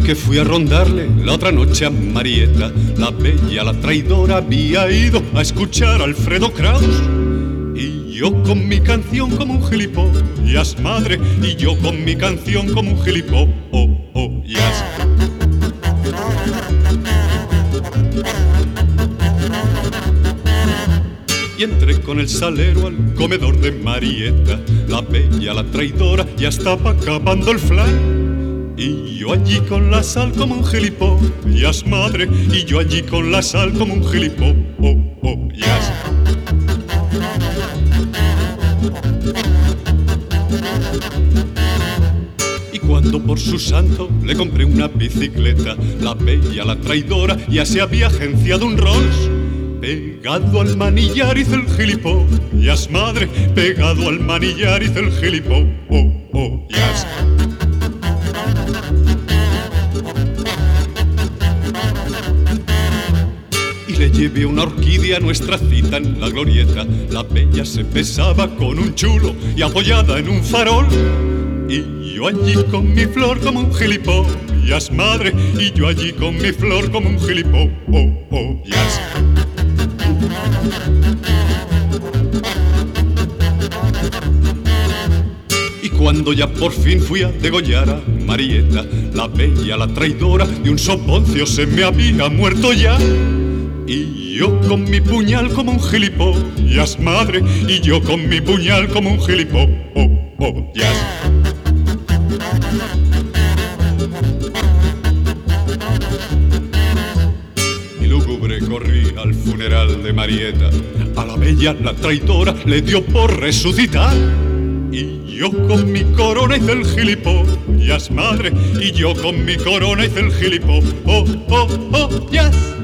que fui a rondarle la otra noche a Marieta, la bella, la traidora, había ido a escuchar a Alfredo Kraus. Y yo con mi canción como un gilipollas, madre, y yo con mi canción como un gilipollas. Y entré con el salero al comedor de Marieta, la bella, la traidora, ya estaba acabando el flan. Y yo allí con la sal como un gilipollas, madre, y yo allí con la sal como un gilipollas. Y cuando por su santo le compré una bicicleta, la bella, la traidora, ya se había agenciado un Rolls. Pegado al manillar hizo el gilipollas, madre, pegado al manillar hizo el gilipollas. Y le llevé una orquídea a nuestra cita en la glorieta, la bella se besaba con un chulo y apoyada en un farol. Y yo allí con mi flor como un gilipollas, madre, y yo allí con mi flor como un gilipollas. Y cuando ya por fin fui a degollar a Marieta, la bella, la traidora, de un soponcio se me había muerto ya. Y yo con mi puñal como un gilipollas, madre, y yo con mi puñal como un gilipollas. Lúgubre corrí al funeral de Marieta, a la bella, la traidora, le dio por resucitar. Y yo con mi corona hice el gilipollas, madre, y yo con mi corona hice el gilipollas.